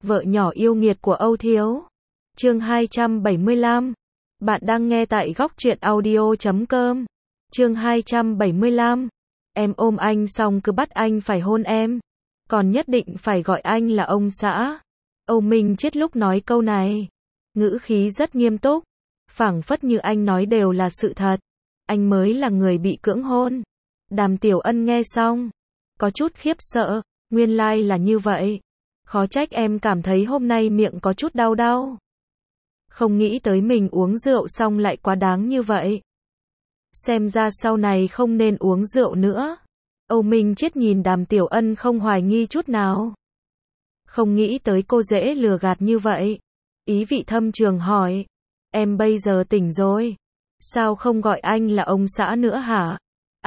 Vợ nhỏ yêu nghiệt của Âu Thiếu. Chương 275. Bạn đang nghe tại góc truyện audio.com. Chương 275. Em ôm anh xong cứ bắt anh phải hôn em. Còn nhất định phải gọi anh là ông xã. Âu Minh Chiết lúc nói câu này, ngữ khí rất nghiêm túc, phảng phất như anh nói đều là sự thật. Anh mới là người bị cưỡng hôn. Đàm Tiểu Ân nghe xong, có chút khiếp sợ, nguyên lai là như vậy. Khó trách em cảm thấy hôm nay miệng có chút đau đau. Không nghĩ tới mình uống rượu xong lại quá đáng như vậy. Xem ra sau này không nên uống rượu nữa. Âu Minh Chiết nhìn Đàm Tiểu Ân không hoài nghi chút nào. Không nghĩ tới cô dễ lừa gạt như vậy. Ý vị thâm trường hỏi, em bây giờ tỉnh rồi, sao không gọi anh là ông xã nữa hả?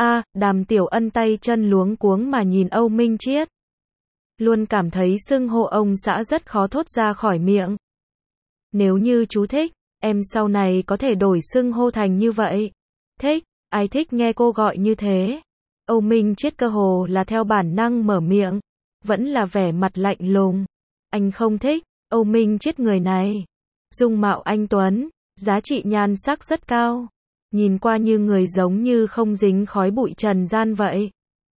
Đàm Tiểu Ân tay chân luống cuống mà nhìn Âu Minh Chiết. Luôn cảm thấy xưng hô ông xã rất khó thốt ra khỏi miệng. Nếu như chú thích, em sau này có thể đổi xưng hô thành như vậy. Thích, ai thích nghe cô gọi như thế? Âu Minh Chiết cơ hồ là theo bản năng mở miệng, vẫn là vẻ mặt lạnh lùng. Anh không thích. Âu Minh Chiết người này, dung mạo anh tuấn, giá trị nhan sắc rất cao, nhìn qua như người giống như không dính khói bụi trần gian vậy.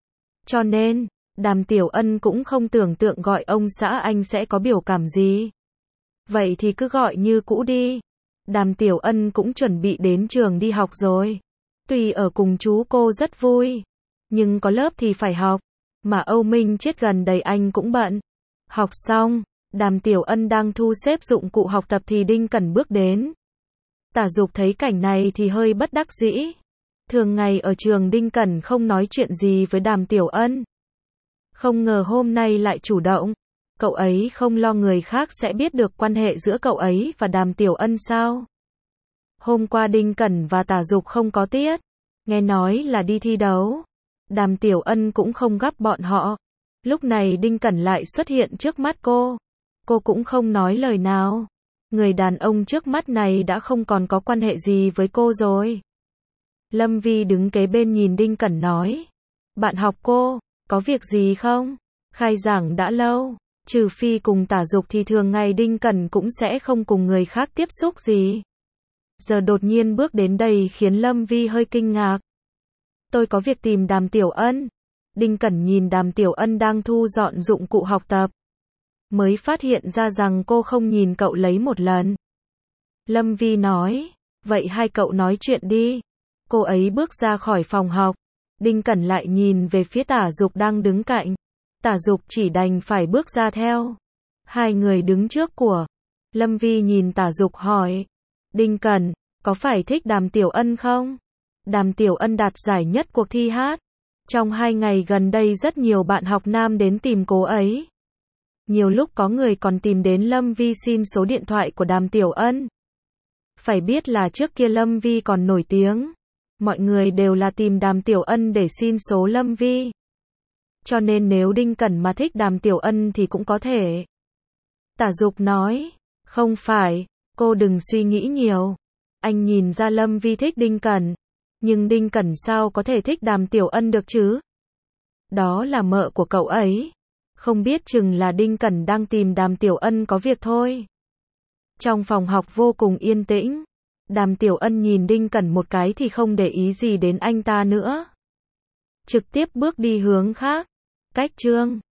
Cho nên, Đàm Tiểu Ân cũng không tưởng tượng gọi ông xã anh sẽ có biểu cảm gì. Vậy thì cứ gọi như cũ đi. Đàm Tiểu Ân cũng chuẩn bị đến trường đi học rồi. Tuy ở cùng chú cô rất vui, nhưng có lớp thì phải học, mà Âu Minh Chiết gần đây anh cũng bận. Học xong, Đàm Tiểu Ân đang thu xếp dụng cụ học tập thì Đinh Cẩn bước đến. Tả Dục thấy cảnh này thì hơi bất đắc dĩ. Thường ngày ở trường Đinh Cẩn không nói chuyện gì với Đàm Tiểu Ân. Không ngờ hôm nay lại chủ động. Cậu ấy không lo người khác sẽ biết được quan hệ giữa cậu ấy và Đàm Tiểu Ân sao? Hôm qua Đinh Cẩn và Tả Dục không có tiết, nghe nói là đi thi đấu. Đàm Tiểu Ân cũng không gắp bọn họ. Lúc này Đinh Cẩn lại xuất hiện trước mắt cô. Cô cũng không nói lời nào. Người đàn ông trước mắt này đã không còn có quan hệ gì với cô rồi. Lâm Vi đứng kế bên nhìn Đinh Cẩn nói, bạn học cô, có việc gì không? Khai giảng đã lâu, trừ phi cùng Tả Dục thì thường ngày Đinh Cẩn cũng sẽ không cùng người khác tiếp xúc gì. Giờ đột nhiên bước đến đây khiến Lâm Vi hơi kinh ngạc. Tôi có việc tìm Đàm Tiểu Ân. Đinh Cẩn nhìn Đàm Tiểu Ân đang thu dọn dụng cụ học tập, mới phát hiện ra rằng cô không nhìn cậu lấy một lần. Lâm Vi nói, vậy hai cậu nói chuyện đi. Cô ấy bước ra khỏi phòng học. Đinh Cẩn lại nhìn về phía Tả Dục đang đứng cạnh. Tả Dục chỉ đành phải bước ra theo. Hai người đứng trước của. Lâm Vi nhìn Tả Dục hỏi, Đinh Cẩn, có phải thích Đàm Tiểu Ân không? Đàm Tiểu Ân đạt giải nhất cuộc thi hát. Trong 2 ngày gần đây rất nhiều bạn học nam đến tìm cô ấy. Nhiều lúc có người còn tìm đến Lâm Vi xin số điện thoại của Đàm Tiểu Ân. Phải biết là trước kia Lâm Vi còn nổi tiếng. Mọi người đều là tìm Đàm Tiểu Ân để xin số Lâm Vi. Cho nên nếu Đinh Cẩn mà thích Đàm Tiểu Ân thì cũng có thể. Tả Dục nói, không phải, cô đừng suy nghĩ nhiều. Anh nhìn ra Lâm Vi thích Đinh Cẩn. Nhưng Đinh Cẩn sao có thể thích Đàm Tiểu Ân được chứ? Đó là mợ của cậu ấy. Không biết chừng là Đinh Cẩn đang tìm Đàm Tiểu Ân có việc thôi. Trong phòng học vô cùng yên tĩnh. Đàm Tiểu Ân nhìn Đinh Cẩn một cái thì không để ý gì đến anh ta nữa. Trực tiếp bước đi hướng khác. Cách chương